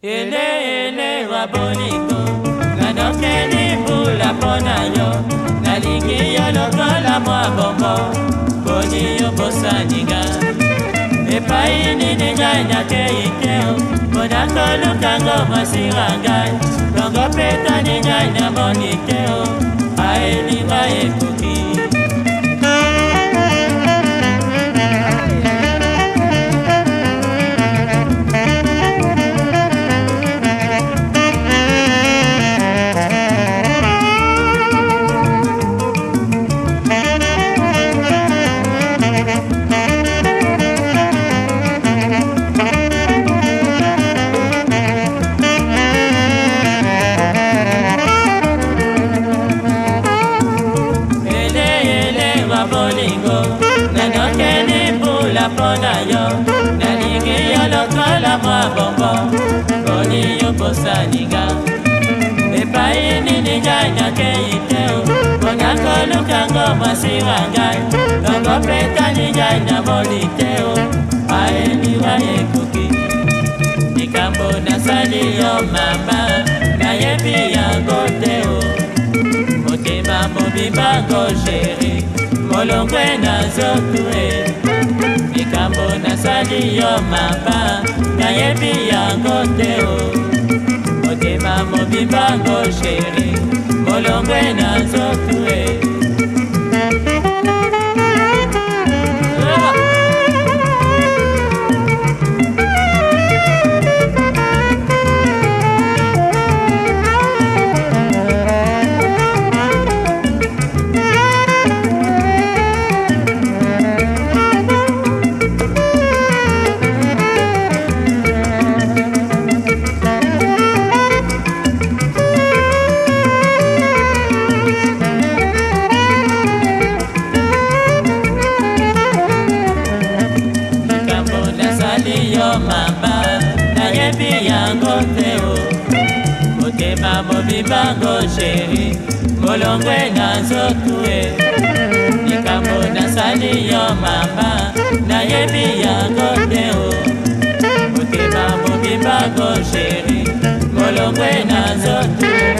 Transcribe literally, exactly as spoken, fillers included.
Ele ele wa bolingo nanokeli mbula pona yo nalingi yo lokola mwa bombo boni yo bosaninga epai nini ngai nakeikeo mpona kolukango masira ngai longo petani ngai namonikeo aelinga ekoki pona yo nalingi yo lokola mwa bombo boni yo bosaninga epai nini ngai nakeiteo mpona kolukango masira ngai longo petani ngai namoniteo aeliwa ekoki likambo nasali yo mama nayebi yango teo motema mobimbango sheri molongwe nazotue likambo nasali yo mama nayebi yango teo motema mobimbango sheri molongwe nazotue mama nayebi yango teo motema mobimbango sheri molongwe nazotue likambo nasali yo mama nayebi yango teo motema mobimbango sheri molongwe nazotue